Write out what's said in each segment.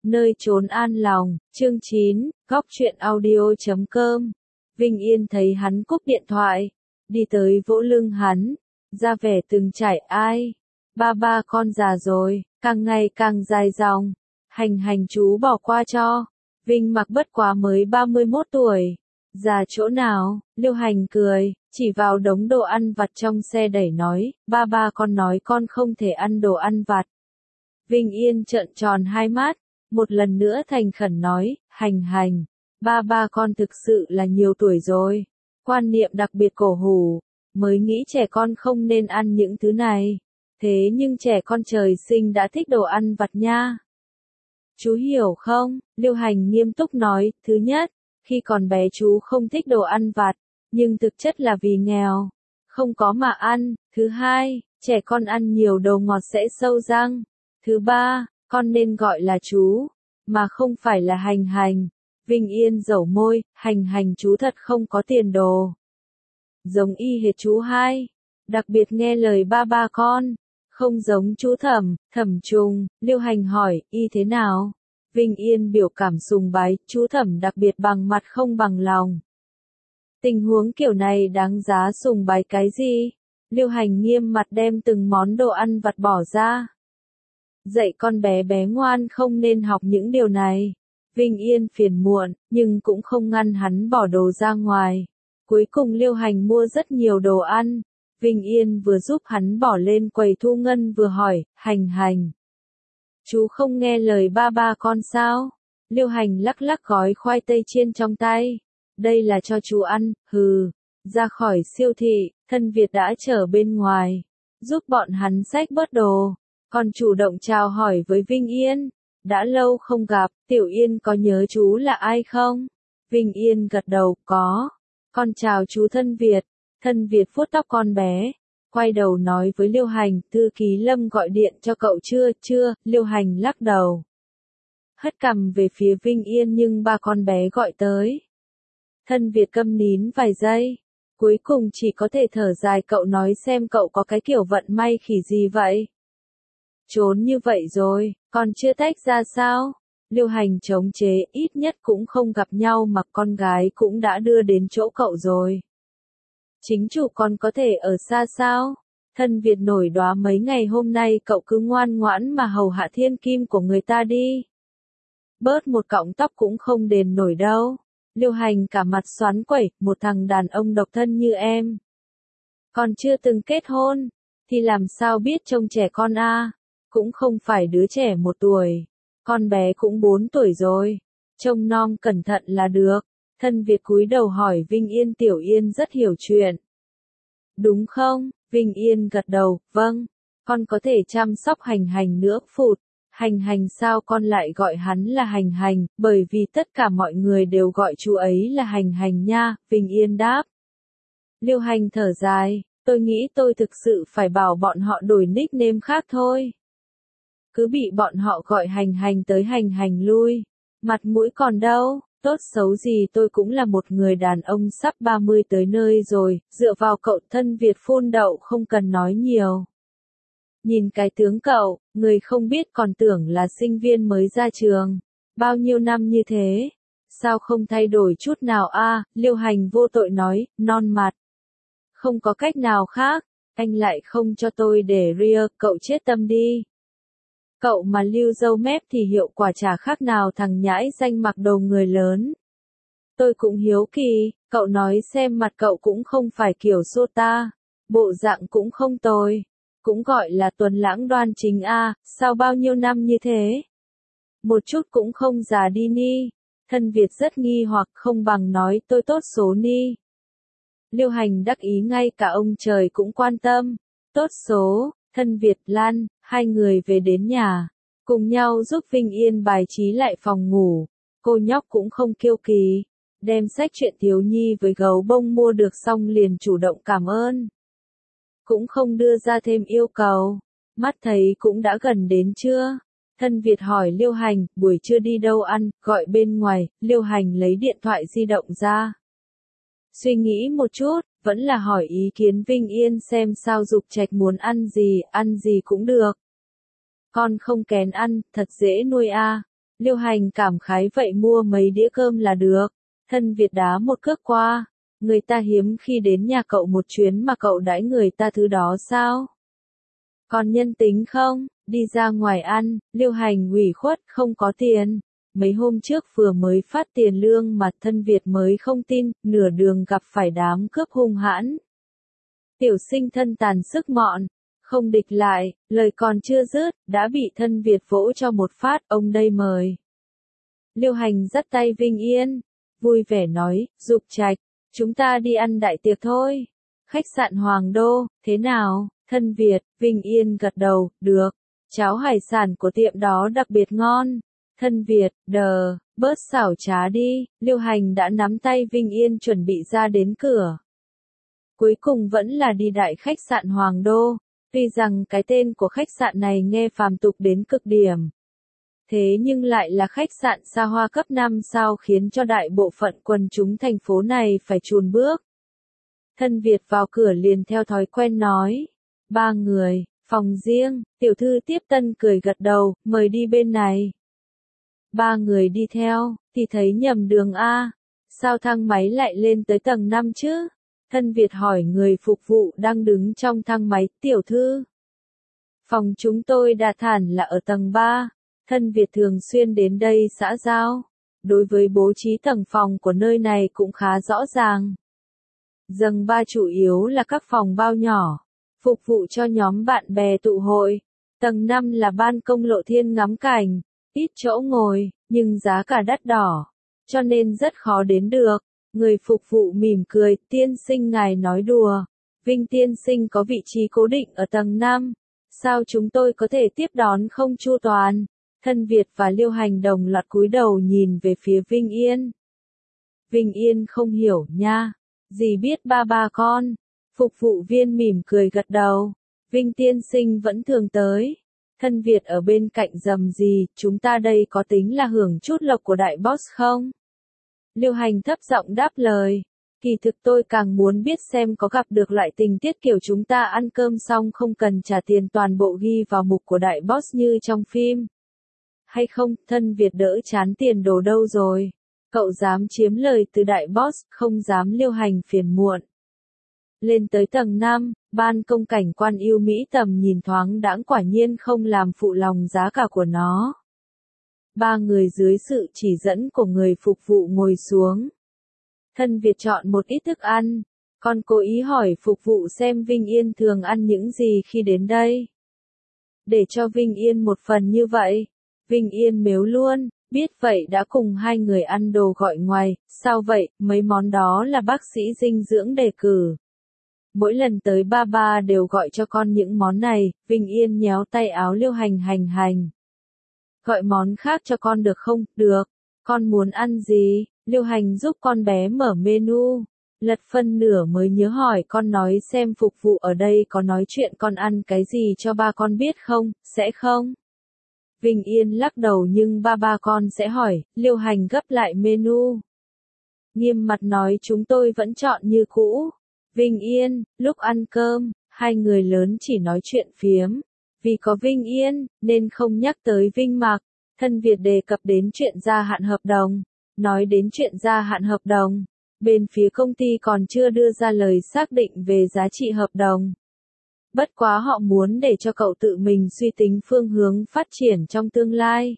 nơi chốn an lòng, chương 9, góc truyện audio.com. Vinh Yên thấy hắn cúp điện thoại, đi tới vỗ lưng hắn, ra vẻ từng trải ai. Ba con già rồi, càng ngày càng dài dòng, hành chú bỏ qua cho. Vinh mặc bất quá mới 31 tuổi. Già chỗ nào? Liêu Hành cười, chỉ vào đống đồ ăn vặt trong xe đẩy nói, ba con nói con không thể ăn đồ ăn vặt. Vinh Yên trợn tròn hai mắt, một lần nữa thành khẩn nói, hành, ba con thực sự là nhiều tuổi rồi, quan niệm đặc biệt cổ hủ, mới nghĩ trẻ con không nên ăn những thứ này, thế nhưng trẻ con trời sinh đã thích đồ ăn vặt nha. Chú hiểu không? Liêu Hành nghiêm túc nói, thứ nhất, khi còn bé chú không thích đồ ăn vặt, nhưng thực chất là vì nghèo, không có mà ăn. Thứ hai, trẻ con ăn nhiều đồ ngọt sẽ sâu răng. Thứ ba, con nên gọi là chú, mà không phải là hành. Vinh Yên dẩu môi, hành chú thật không có tiền đồ. Giống y hệt chú hai, đặc biệt nghe lời ba con, không giống chú Thẩm Trùng. Liêu Hành hỏi, y thế nào? Vinh Yên biểu cảm sùng bái, chú Thẩm đặc biệt bằng mặt không bằng lòng. Tình huống kiểu này đáng giá sùng bái cái gì? Liêu Hành nghiêm mặt đem từng món đồ ăn vặt bỏ ra. Dạy con bé ngoan không nên học những điều này. Vinh Yên phiền muộn, nhưng cũng không ngăn hắn bỏ đồ ra ngoài. Cuối cùng Liêu Hành mua rất nhiều đồ ăn. Vinh Yên vừa giúp hắn bỏ lên quầy thu ngân vừa hỏi, hành. Chú không nghe lời ba con sao? Liêu Hành lắc gói khoai tây chiên trong tay. Đây là cho chú ăn, hừ. Ra khỏi siêu thị, thân Việt đã chờ bên ngoài, giúp bọn hắn xách bớt đồ. Còn chủ động chào hỏi với Vinh Yên. Đã lâu không gặp, Tiểu Yên có nhớ chú là ai không? Vinh Yên gật đầu, có. Con chào chú Thân Việt. Thân Việt vuốt tóc con bé, quay đầu nói với Liêu Hành, thư ký Lâm gọi điện cho cậu chưa? Liêu Hành lắc đầu, hất cằm về phía Vinh Yên nhưng ba con bé gọi tới. Thân Việt câm nín vài giây, cuối cùng chỉ có thể thở dài, cậu nói xem cậu có cái kiểu vận may khỉ gì vậy? Trốn như vậy rồi, còn chưa tách ra sao? Liêu Hành chống chế, ít nhất cũng không gặp nhau mà con gái cũng đã đưa đến chỗ cậu rồi. Chính chủ còn có thể ở xa sao? Thân Việt nổi đoá mấy ngày hôm nay cậu cứ ngoan ngoãn mà hầu hạ thiên kim của người ta đi. Bớt một cọng tóc cũng không đền nổi đâu. Liêu Hành cả mặt xoắn quẩy, một thằng đàn ông độc thân như em. Còn chưa từng kết hôn, thì làm sao biết trông trẻ con a? Cũng không phải đứa trẻ 1 tuổi, con bé cũng 4 tuổi rồi. Trông nom cẩn thận là được. Thân Việt cúi đầu hỏi Vinh Yên, Tiểu Yên rất hiểu chuyện. Đúng không? Vinh Yên gật đầu, vâng. Con có thể chăm sóc hành nữa phụt. Hành sao con lại gọi hắn là hành, bởi vì tất cả mọi người đều gọi chú ấy là hành nha, Vinh Yên đáp. Liêu Hành thở dài, tôi nghĩ tôi thực sự phải bảo bọn họ đổi nickname khác thôi. Cứ bị bọn họ gọi hành tới hành lui, mặt mũi còn đâu. Tốt xấu gì tôi cũng là một người đàn ông sắp 30 tới nơi rồi, dựa vào cậu Thân Việt phun đậu không cần nói nhiều. Nhìn cái tướng cậu, người không biết còn tưởng là sinh viên mới ra trường. Bao nhiêu năm như thế, sao không thay đổi chút nào a? Liêu Hành vô tội nói, non mặt. Không có cách nào khác, anh lại không cho tôi để ria, cậu chết tâm đi. Cậu mà lưu râu mép thì hiệu quả chả khác nào thằng nhãi danh mặc đồ người lớn. Tôi cũng hiếu kỳ, cậu nói xem mặt cậu cũng không phải kiểu sota, bộ dạng cũng không tồi, cũng gọi là tuấn lãng đoan chính a, sao bao nhiêu năm như thế? Một chút cũng không già đi ni. Thân Việt rất nghi hoặc, không bằng nói tôi tốt số ni. Liêu Hành đắc ý, ngay cả ông trời cũng quan tâm. Tốt số. Thân Việt Lan, hai người về đến nhà, cùng nhau giúp Vinh Yên bài trí lại phòng ngủ. Cô nhóc cũng không kiêu kỳ, đem sách truyện thiếu nhi với gấu bông mua được xong liền chủ động cảm ơn. Cũng không đưa ra thêm yêu cầu. Mắt thấy cũng đã gần đến trưa. Thân Việt hỏi Liêu Hành, buổi trưa đi đâu ăn, gọi bên ngoài. Liêu Hành lấy điện thoại di động ra. Suy nghĩ một chút, vẫn là hỏi ý kiến Vinh Yên xem sao, Dục Trạch muốn ăn gì cũng được. Con không kén ăn, thật dễ nuôi a. Liêu Hành cảm khái vậy mua mấy đĩa cơm là được. Thân Việt đá một cước qua. Người ta hiếm khi đến nhà cậu một chuyến mà cậu đãi người ta thứ đó sao? Còn nhân tính không? Đi ra ngoài ăn, Liêu Hành ủy khuất không có tiền. Mấy hôm trước vừa mới phát tiền lương mà Thân Việt mới không tin, nửa đường gặp phải đám cướp hung hãn. Tiểu sinh thân tàn sức mọn, không địch lại, lời còn chưa dứt, đã bị Thân Việt vỗ cho một phát, ông đây mời. Liêu Hành dắt tay Vinh Yên, vui vẻ nói, Dục Trạch, chúng ta đi ăn đại tiệc thôi. Khách sạn Hoàng Đô, thế nào? Thân Việt, Vinh Yên gật đầu, được. Cháo hải sản của tiệm đó đặc biệt ngon. Thân Việt, bớt xảo trá đi. Liêu Hành đã nắm tay Vinh Yên chuẩn bị ra đến cửa. Cuối cùng vẫn là đi đại khách sạn Hoàng Đô. Tuy rằng cái tên của khách sạn này nghe phàm tục đến cực điểm. Thế nhưng lại là khách sạn xa hoa cấp 5 sao khiến cho đại bộ phận quần chúng thành phố này phải chùn bước. Thân Việt vào cửa liền theo thói quen nói. 3 người, phòng riêng, tiểu thư tiếp tân cười gật đầu, mời đi bên này. 3 người đi theo, thì thấy nhầm đường A. Sao thang máy lại lên tới tầng 5 chứ? Thân Việt hỏi người phục vụ đang đứng trong thang máy, tiểu thư. Phòng chúng tôi đạt hẳn là ở tầng 3. Thân Việt thường xuyên đến đây xã giao. Đối với bố trí tầng phòng của nơi này cũng khá rõ ràng. Tầng 3 chủ yếu là các phòng bao nhỏ, phục vụ cho nhóm bạn bè tụ hội. Tầng 5 là ban công lộ thiên ngắm cảnh, ít chỗ ngồi, nhưng giá cả đắt đỏ, cho nên rất khó đến được. Người phục vụ mỉm cười, tiên sinh ngài nói đùa. Vinh tiên sinh có vị trí cố định ở tầng 5. Sao chúng tôi có thể tiếp đón không chu toàn? Thân Việt và Liêu Hành đồng loạt cúi đầu nhìn về phía Vinh Yên. Vinh Yên không hiểu nha. Dì biết ba con. Phục vụ viên mỉm cười gật đầu. Vinh tiên sinh vẫn thường tới. Thân Việt ở bên cạnh rầm gì, chúng ta đây có tính là hưởng chút lộc của đại boss không? Liêu Hành thấp giọng đáp lời. Kỳ thực tôi càng muốn biết xem có gặp được loại tình tiết kiểu chúng ta ăn cơm xong không cần trả tiền toàn bộ ghi vào mục của đại boss như trong phim. Hay không, Thân Việt đỡ chán tiền đồ đâu rồi. Cậu dám chiếm lời từ đại boss, không dám Liêu Hành phiền muộn. Lên tới tầng 5, ban công cảnh quan yêu Mỹ tầm nhìn thoáng đãng quả nhiên không làm phụ lòng giá cả của nó. 3 người dưới sự chỉ dẫn của người phục vụ ngồi xuống. Thân Việt chọn một ít thức ăn, còn cố ý hỏi phục vụ xem Vinh Yên thường ăn những gì khi đến đây. Để cho Vinh Yên một phần như vậy. Vinh Yên mếu luôn, biết vậy đã cùng 2 người ăn đồ gọi ngoài, sao vậy, mấy món đó là bác sĩ dinh dưỡng đề cử. Mỗi lần tới ba đều gọi cho con những món này, Vinh Yên nhéo tay áo Liêu Hành. Gọi món khác cho con được không? Được. Con muốn ăn gì? Liêu Hành giúp con bé mở menu. Lật phân nửa mới nhớ hỏi con nói xem phục vụ ở đây có nói chuyện con ăn cái gì cho ba con biết không, sẽ không? Vinh Yên lắc đầu nhưng ba con sẽ hỏi, Liêu Hành gấp lại menu. Nghiêm mặt nói chúng tôi vẫn chọn như cũ. Vinh Yên, lúc ăn cơm, 2 người lớn chỉ nói chuyện phiếm. Vì có Vinh Yên, nên không nhắc tới Vinh Mạc. Thân Việt đề cập đến chuyện gia hạn hợp đồng. Nói đến chuyện gia hạn hợp đồng, bên phía công ty còn chưa đưa ra lời xác định về giá trị hợp đồng. Bất quá họ muốn để cho cậu tự mình suy tính phương hướng phát triển trong tương lai.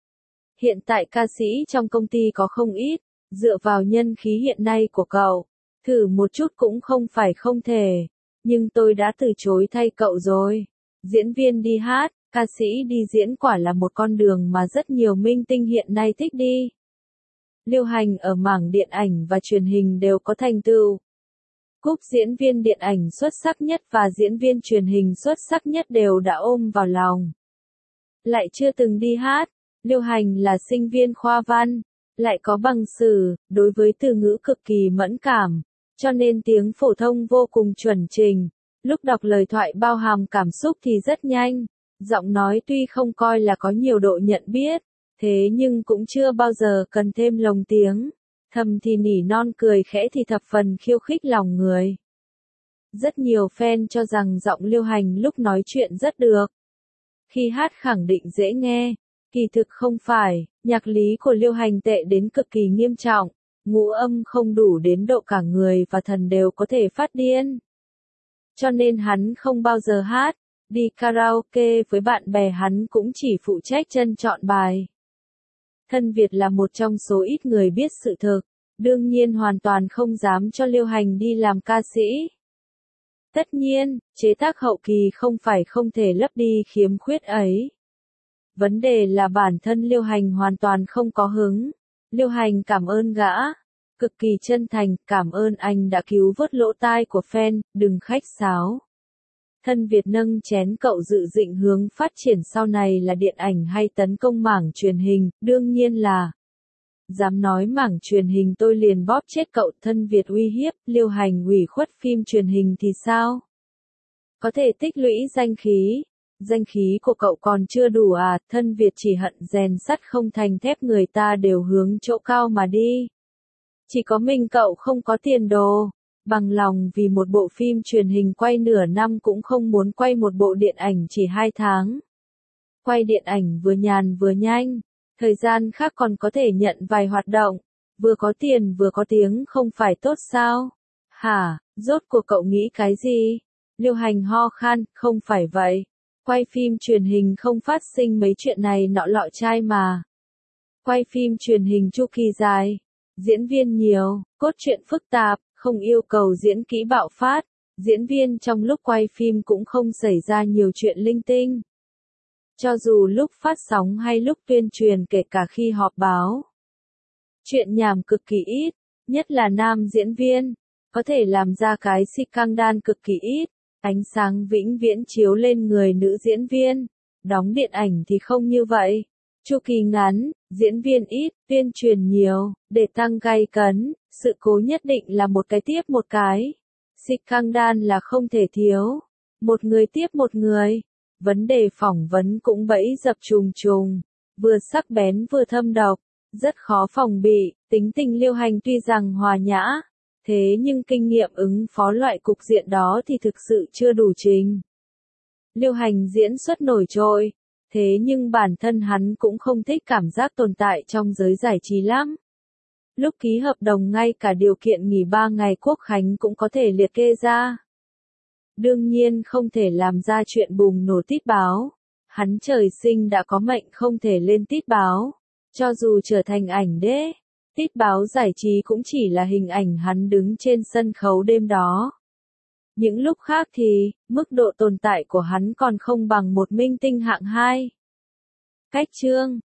Hiện tại ca sĩ trong công ty có không ít, dựa vào nhân khí hiện nay của cậu, thử một chút cũng không phải không thể. Nhưng tôi đã từ chối thay cậu rồi. Diễn viên đi hát, ca sĩ đi diễn quả là một con đường mà rất nhiều minh tinh hiện nay thích đi. Liêu Hành ở mảng điện ảnh và truyền hình đều có thành tựu. Cúp diễn viên điện ảnh xuất sắc nhất và diễn viên truyền hình xuất sắc nhất đều đã ôm vào lòng. Lại chưa từng đi hát, Liêu Hành là sinh viên khoa văn, lại có bằng sử, đối với từ ngữ cực kỳ mẫn cảm, cho nên tiếng phổ thông vô cùng chuẩn trình. Lúc đọc lời thoại bao hàm cảm xúc thì rất nhanh, giọng nói tuy không coi là có nhiều độ nhận biết, thế nhưng cũng chưa bao giờ cần thêm lồng tiếng. Thầm thì nỉ non cười khẽ thì thập phần khiêu khích lòng người. Rất nhiều fan cho rằng giọng Liêu Hành lúc nói chuyện rất được. Khi hát khẳng định dễ nghe, kỳ thực không phải, Nhạc lý của Liêu Hành tệ đến cực kỳ nghiêm trọng, ngũ âm không đủ đến độ cả người và thần đều có thể phát điên. Cho nên hắn không bao giờ hát, đi karaoke với bạn bè hắn cũng chỉ phụ trách chân chọn bài. Thân Việt là một trong số ít người biết sự thực, đương nhiên hoàn toàn không dám cho Liêu Hành đi làm ca sĩ. Tất nhiên, chế tác hậu kỳ không phải không thể lấp đi khiếm khuyết ấy. Vấn đề là bản thân Liêu Hành hoàn toàn không có hứng. Liêu Hành cảm ơn gã. Cực kỳ chân thành, cảm ơn anh đã cứu vớt lỗ tai của fan, đừng khách sáo. Thân Việt nâng chén cậu dự định hướng phát triển sau này là điện ảnh hay tấn công mảng truyền hình, đương nhiên là. Dám nói mảng truyền hình tôi liền bóp chết cậu. Thân Việt uy hiếp, Liêu Hành ủy khuất phim truyền hình thì sao? Có thể tích lũy danh khí của cậu còn chưa đủ à? Thân Việt chỉ hận rèn sắt không thành thép, người ta đều hướng chỗ cao mà đi. Chỉ có mình cậu không có tiền đồ, bằng lòng vì một bộ phim truyền hình quay nửa năm cũng không muốn quay một bộ điện ảnh chỉ 2 tháng. Quay điện ảnh vừa nhàn vừa nhanh, thời gian khác còn có thể nhận vài hoạt động, vừa có tiền vừa có tiếng không phải tốt sao? Hả, rốt cuộc cậu nghĩ cái gì? Liêu Hành ho khan, không phải vậy. Quay phim truyền hình không phát sinh mấy chuyện này nọ lọ chai mà. Quay phim truyền hình chu kỳ dài, diễn viên nhiều, cốt truyện phức tạp, không yêu cầu diễn kỹ bạo phát, diễn viên trong lúc quay phim cũng không xảy ra nhiều chuyện linh tinh. Cho dù lúc phát sóng hay lúc tuyên truyền, kể cả khi họp báo. Chuyện nhảm cực kỳ ít, nhất là nam diễn viên, có thể làm ra cái scandal cực kỳ ít, ánh sáng vĩnh viễn chiếu lên người nữ diễn viên. Đóng điện ảnh thì không như vậy. Chu kỳ ngắn, diễn viên ít, tuyên truyền nhiều, để tăng gay cấn, sự cố nhất định là một cái tiếp một cái. Scandal là không thể thiếu. Một người tiếp một người. Vấn đề phỏng vấn cũng bẫy dập trùng trùng, vừa sắc bén vừa thâm độc, rất khó phòng bị. Tính tình Liêu Hành tuy rằng hòa nhã, thế nhưng kinh nghiệm ứng phó loại cục diện đó thì thực sự chưa đủ trình. Liêu Hành diễn xuất nổi trội, thế nhưng bản thân hắn cũng không thích cảm giác tồn tại trong giới giải trí lắm. Lúc ký hợp đồng ngay cả điều kiện nghỉ 3 ngày Quốc khánh cũng có thể liệt kê ra. Đương nhiên không thể làm ra chuyện bùng nổ tít báo. Hắn trời sinh đã có mệnh không thể lên tít báo. Cho dù trở thành ảnh đế, tít báo giải trí cũng chỉ là hình ảnh hắn đứng trên sân khấu đêm đó. Những lúc khác thì, mức độ tồn tại của hắn còn không bằng một minh tinh hạng 2. Cách chương